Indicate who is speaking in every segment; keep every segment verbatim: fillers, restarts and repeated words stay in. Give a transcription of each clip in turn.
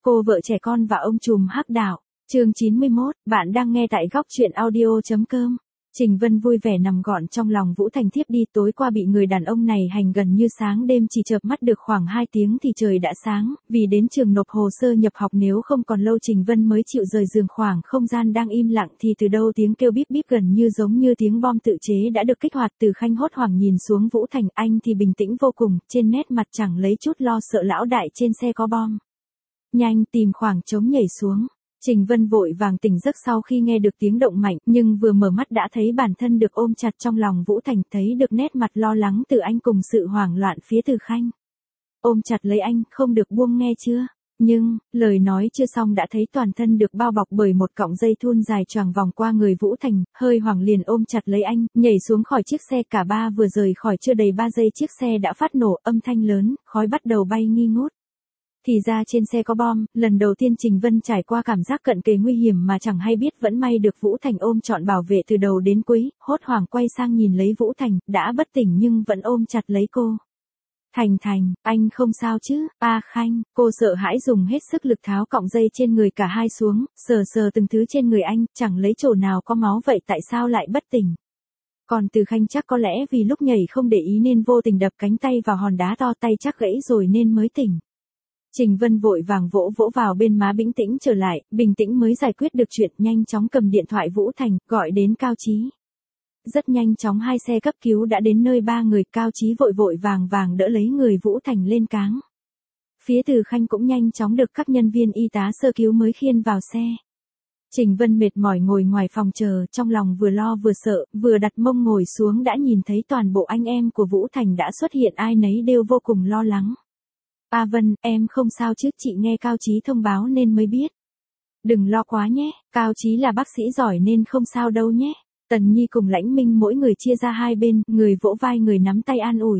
Speaker 1: Cô vợ trẻ con và ông trùm hắc đạo. Chương chín mươi mốt, bạn đang nghe tại góc truyện audio chấm com. Trình Vân vui vẻ nằm gọn trong lòng Vũ Thành thiếp đi, tối qua bị người đàn ông này hành gần như sáng đêm, chỉ chợp mắt được khoảng hai tiếng thì trời đã sáng, vì đến trường nộp hồ sơ nhập học nếu không còn lâu Trình Vân mới chịu rời giường. Khoảng không gian đang im lặng thì từ đâu tiếng kêu bíp bíp gần như giống như tiếng bom tự chế đã được kích hoạt. Từ Khanh hốt hoảng nhìn xuống Vũ Thành, anh thì bình tĩnh vô cùng, trên nét mặt chẳng lấy chút lo sợ lão đại trên xe có bom. Nhanh tìm khoảng trống nhảy xuống. Trình Vân vội vàng tỉnh giấc sau khi nghe được tiếng động mạnh, nhưng vừa mở mắt đã thấy bản thân được ôm chặt trong lòng Vũ Thành, thấy được nét mặt lo lắng từ anh cùng sự hoảng loạn phía Từ Khanh. Ôm chặt lấy anh, không được buông nghe chưa? Nhưng, lời nói chưa xong đã thấy toàn thân được bao bọc bởi một cọng dây thun dài choàng vòng qua người Vũ Thành, hơi hoảng liền ôm chặt lấy anh, nhảy xuống khỏi chiếc xe. Cả ba vừa rời khỏi chưa đầy ba giây chiếc xe đã phát nổ, âm thanh lớn, khói bắt đầu bay nghi ngút. Thì ra trên xe có bom, lần đầu tiên Trình Vân trải qua cảm giác cận kề nguy hiểm mà chẳng hay biết, vẫn may được Vũ Thành ôm trọn bảo vệ từ đầu đến cuối. Hốt hoảng quay sang nhìn lấy Vũ Thành, đã bất tỉnh nhưng vẫn ôm chặt lấy cô. Thành Thành, anh không sao chứ? A Khanh, cô sợ hãi dùng hết sức lực tháo cọng dây trên người cả hai xuống, sờ sờ từng thứ trên người anh, chẳng lấy chỗ nào có máu vậy tại sao lại bất tỉnh? Còn Từ Khanh chắc có lẽ vì lúc nhảy không để ý nên vô tình đập cánh tay vào hòn đá to, tay chắc gãy rồi nên mới tỉnh. Trình Vân vội vàng vỗ vỗ vào bên má, bình tĩnh trở lại, bình tĩnh mới giải quyết được chuyện, nhanh chóng cầm điện thoại Vũ Thành, gọi đến Cao Chí. Rất nhanh chóng hai xe cấp cứu đã đến nơi, ba người. Cao Chí vội vội vàng vàng đỡ lấy người Vũ Thành lên cáng. Phía Từ Khanh cũng nhanh chóng được các nhân viên y tá sơ cứu mới khiêng vào xe. Trình Vân mệt mỏi ngồi ngoài phòng chờ, trong lòng vừa lo vừa sợ, vừa đặt mông ngồi xuống đã nhìn thấy toàn bộ anh em của Vũ Thành đã xuất hiện, ai nấy đều vô cùng lo lắng. A Vân, em không sao chứ? Chị nghe Cao Chí thông báo nên mới biết. Đừng lo quá nhé, Cao Chí là bác sĩ giỏi nên không sao đâu nhé. Tần Nhi cùng Lãnh Minh mỗi người chia ra hai bên, người vỗ vai người nắm tay an ủi.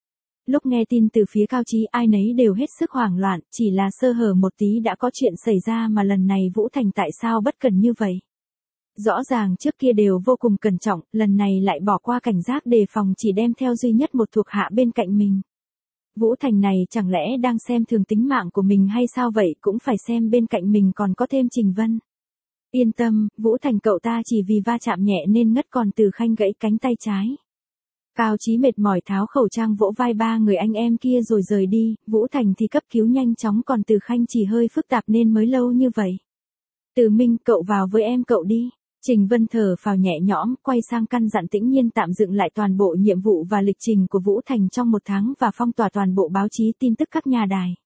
Speaker 1: Lúc nghe tin từ phía Cao Chí, ai nấy đều hết sức hoảng loạn, chỉ là sơ hở một tí đã có chuyện xảy ra, mà lần này Vũ Thành tại sao bất cần như vậy? Rõ ràng trước kia đều vô cùng cẩn trọng, lần này lại bỏ qua cảnh giác đề phòng, chỉ đem theo duy nhất một thuộc hạ bên cạnh mình. Vũ Thành này chẳng lẽ đang xem thường tính mạng của mình hay sao vậy? Cũng phải xem bên cạnh mình còn có thêm Trình Vân. Yên tâm, Vũ Thành cậu ta chỉ vì va chạm nhẹ nên ngất, còn Từ Khanh gãy cánh tay trái. Cao Chí mệt mỏi tháo khẩu trang vỗ vai ba người anh em kia rồi rời đi. Vũ Thành thì cấp cứu nhanh chóng, còn Từ Khanh chỉ hơi phức tạp nên mới lâu như vậy. Từ Minh, cậu vào với em cậu đi. Trình Vân thở phào nhẹ nhõm, quay sang căn dặn Tĩnh Nhiên tạm dựng lại toàn bộ nhiệm vụ và lịch trình của Vũ Thành trong một tháng và phong tỏa toàn bộ báo chí, tin tức các nhà đài.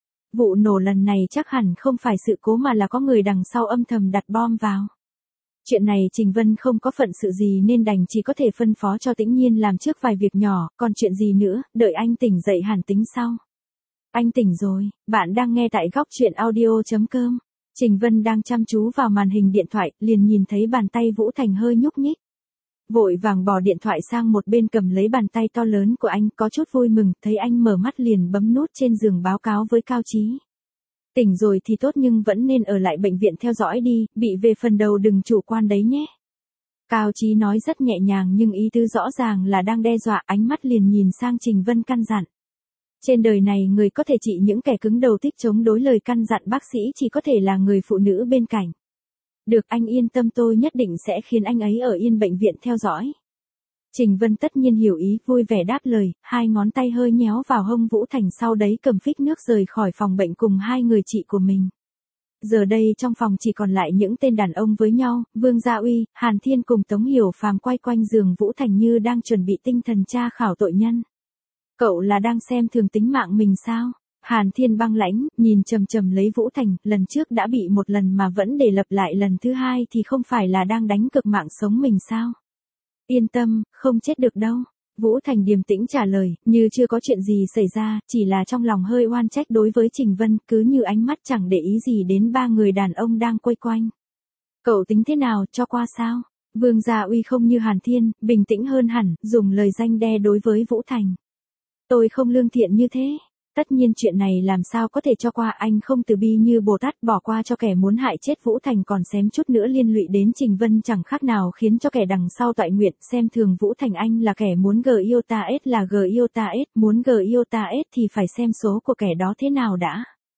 Speaker 1: Vụ nổ lần này chắc hẳn không phải sự cố mà là có người đằng sau âm thầm đặt bom vào. Chuyện này Trình Vân không có phận sự gì nên đành chỉ có thể phân phó cho Tĩnh Nhiên làm trước vài việc nhỏ, còn chuyện gì nữa, đợi anh tỉnh dậy hẳn tính sau. Anh tỉnh rồi, bạn đang nghe tại góc truyện audio chấm com. Trình Vân đang chăm chú vào màn hình điện thoại, liền nhìn thấy bàn tay Vũ Thành hơi nhúc nhích. Vội vàng bỏ điện thoại sang một bên, cầm lấy bàn tay to lớn của anh, có chút vui mừng, thấy anh mở mắt liền bấm nút trên giường báo cáo với Cao Chí. Tỉnh rồi thì tốt nhưng vẫn nên ở lại bệnh viện theo dõi đi, bị về phần đầu đừng chủ quan đấy nhé. Cao Chí nói rất nhẹ nhàng nhưng ý tứ rõ ràng là đang đe dọa, ánh mắt liền nhìn sang Trình Vân căn dặn. Trên đời này người có thể trị những kẻ cứng đầu thích chống đối lời căn dặn bác sĩ chỉ có thể là người phụ nữ bên cạnh. Được, anh yên tâm, tôi nhất định sẽ khiến anh ấy ở yên bệnh viện theo dõi. Trình Vân tất nhiên hiểu ý, vui vẻ đáp lời, hai ngón tay hơi nhéo vào hông Vũ Thành, sau đấy cầm phích nước rời khỏi phòng bệnh cùng hai người chị của mình. Giờ đây trong phòng chỉ còn lại những tên đàn ông với nhau, Vương Gia Uy, Hàn Thiên cùng Tống Hiểu Phàm quay quanh giường Vũ Thành như đang chuẩn bị tinh thần tra khảo tội nhân. Cậu là đang xem thường tính mạng mình sao? Hàn Thiên băng lãnh, nhìn chầm chầm lấy Vũ Thành, lần trước đã bị một lần mà vẫn để lặp lại lần thứ hai thì không phải là đang đánh cược mạng sống mình sao? Yên tâm, không chết được đâu. Vũ Thành điềm tĩnh trả lời, như chưa có chuyện gì xảy ra, chỉ là trong lòng hơi oan trách đối với Trình Vân, cứ như ánh mắt chẳng để ý gì đến ba người đàn ông đang quay quanh. Cậu tính thế nào, cho qua sao? Vương Gia Uy không như Hàn Thiên, bình tĩnh hơn hẳn, dùng lời răn đe đối với Vũ Thành. Tôi không lương thiện như thế. Tất nhiên chuyện này làm sao có thể cho qua, anh không từ bi như Bồ Tát bỏ qua cho kẻ muốn hại chết Vũ Thành, còn xém chút nữa liên lụy đến Trình Vân, chẳng khác nào khiến cho kẻ đằng sau toại nguyện. Xem thường Vũ Thành, anh là kẻ muốn g yêu ta s là g yêu ta s, muốn g yêu ta s thì phải xem số của kẻ đó thế nào đã.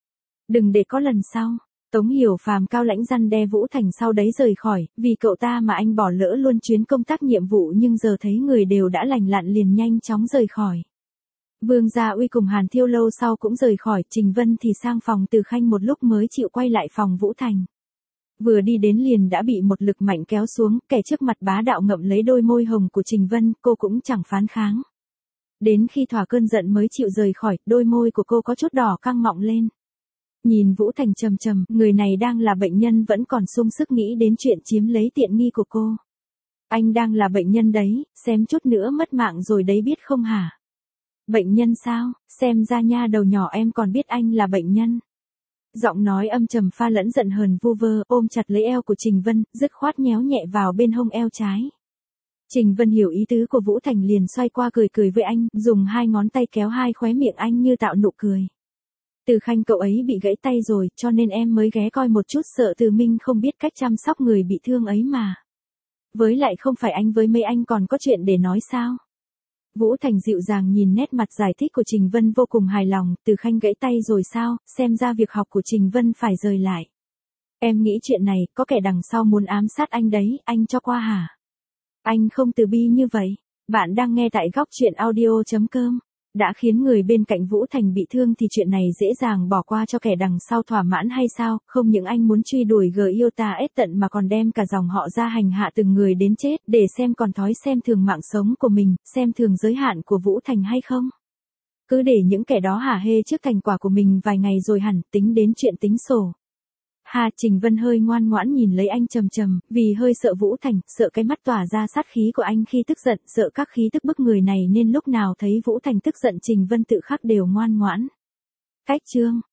Speaker 1: Đừng để có lần sau. Tống Hiểu Phàm cao lãnh răn đe Vũ Thành sau đấy rời khỏi, vì cậu ta mà anh bỏ lỡ luôn chuyến công tác nhiệm vụ nhưng giờ thấy người đều đã lành lặn liền nhanh chóng rời khỏi. Vương Gia Uy cùng Hàn Thiêu lâu sau cũng rời khỏi, Trình Vân thì sang phòng Từ Khanh một lúc mới chịu quay lại phòng Vũ Thành. Vừa đi đến liền đã bị một lực mạnh kéo xuống, kẻ trước mặt bá đạo ngậm lấy đôi môi hồng của Trình Vân, cô cũng chẳng phán kháng. Đến khi thỏa cơn giận mới chịu rời khỏi, đôi môi của cô có chút đỏ căng mọng lên. Nhìn Vũ Thành trầm trầm, người này đang là bệnh nhân vẫn còn sung sức nghĩ đến chuyện chiếm lấy tiện nghi của cô. Anh đang là bệnh nhân đấy, xem chút nữa mất mạng rồi đấy biết không hả? Bệnh nhân sao, xem ra nha đầu nhỏ em còn biết anh là bệnh nhân. Giọng nói âm trầm pha lẫn giận hờn vu vơ, ôm chặt lấy eo của Trình Vân, dứt khoát nhéo nhẹ vào bên hông eo trái. Trình Vân hiểu ý tứ của Vũ Thành liền xoay qua cười cười với anh, dùng hai ngón tay kéo hai khóe miệng anh như tạo nụ cười. Từ Khanh cậu ấy bị gãy tay rồi, cho nên em mới ghé coi một chút, sợ Từ Minh không biết cách chăm sóc người bị thương ấy mà. Với lại không phải anh với mấy anh còn có chuyện để nói sao? Vũ Thành dịu dàng nhìn nét mặt giải thích của Trình Vân vô cùng hài lòng, Từ Khanh gãy tay rồi sao, xem ra việc học của Trình Vân phải rời lại. Em nghĩ chuyện này, có kẻ đằng sau muốn ám sát anh đấy, anh cho qua hả? Anh không từ bi như vậy. Bạn đang nghe tại góc truyện audio chấm com. Đã khiến người bên cạnh Vũ Thành bị thương thì chuyện này dễ dàng bỏ qua cho kẻ đằng sau thỏa mãn hay sao? Không những anh muốn truy đuổi G yêu ta ết tận mà còn đem cả dòng họ ra hành hạ từng người đến chết, để xem còn thói xem thường mạng sống của mình, xem thường giới hạn của Vũ Thành hay không? Cứ để những kẻ đó hả hê trước thành quả của mình vài ngày rồi hẳn tính đến chuyện tính sổ. Hà, Trình Vân hơi ngoan ngoãn nhìn lấy anh trầm trầm, vì hơi sợ Vũ Thành, sợ cái mắt tỏa ra sát khí của anh khi tức giận, sợ các khí tức bức người này nên lúc nào thấy Vũ Thành tức giận Trình Vân tự khắc đều ngoan ngoãn. Cách chương